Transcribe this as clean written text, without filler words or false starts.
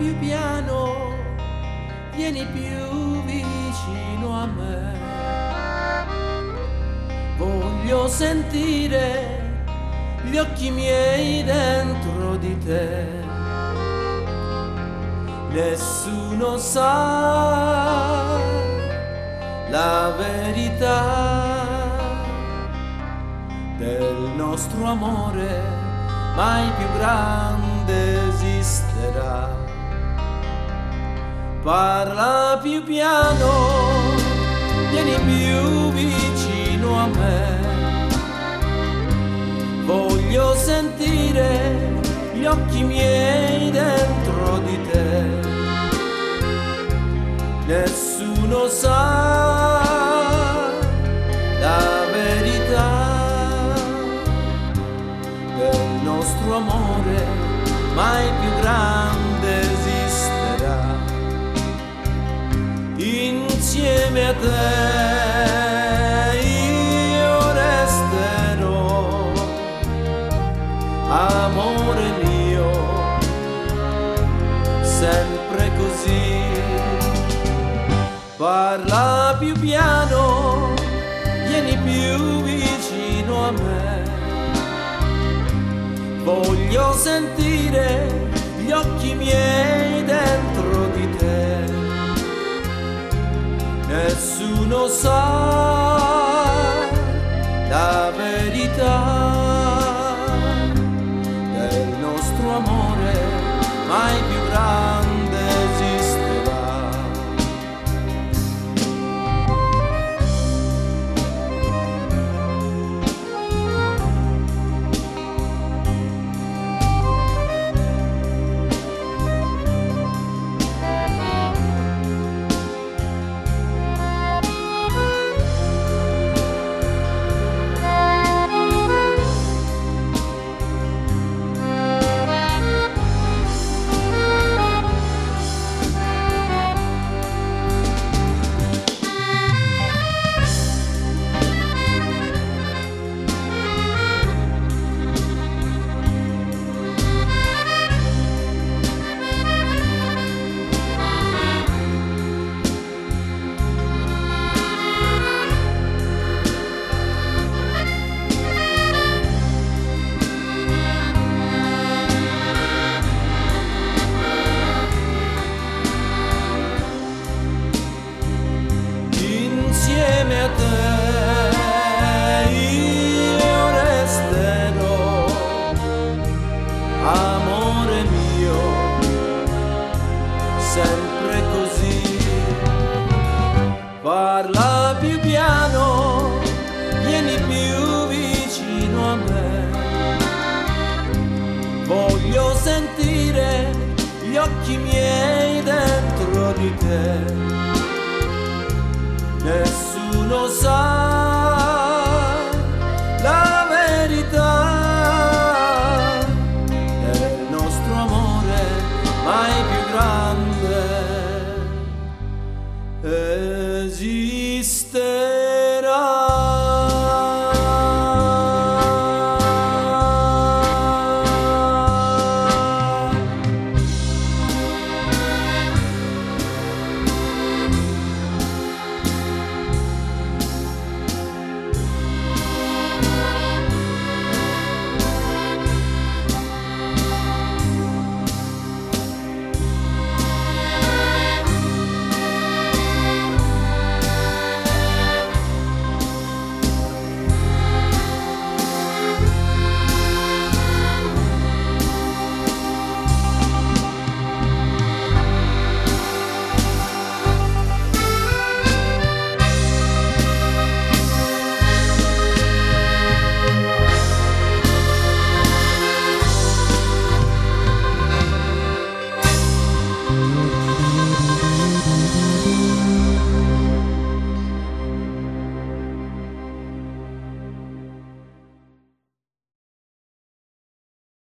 più piano, vieni più vicino a me. Voglio sentire gli occhi miei dentro di te. Nessuno sa la verità del nostro amore, mai più grande esisterà. Parla più piano, vieni più vicino a me. Voglio sentire gli occhi miei dentro di te. Nessuno sa la verità del nostro amore, mai più grande esisterà. Insieme a te io resterò, amore mio, sempre così. Parla più piano, vieni più vicino a me. Voglio sentire gli occhi miei dentro di te. Nessuno sa la verità del nostro amore, mai più grande esisterà. Insieme a te io resterò, amore mio, sempre così. Parla più piano, vieni più vicino a me. Voglio sentire gli occhi miei dentro di te. Nessuno sa la verità del nostro amore, mai più grande esiste.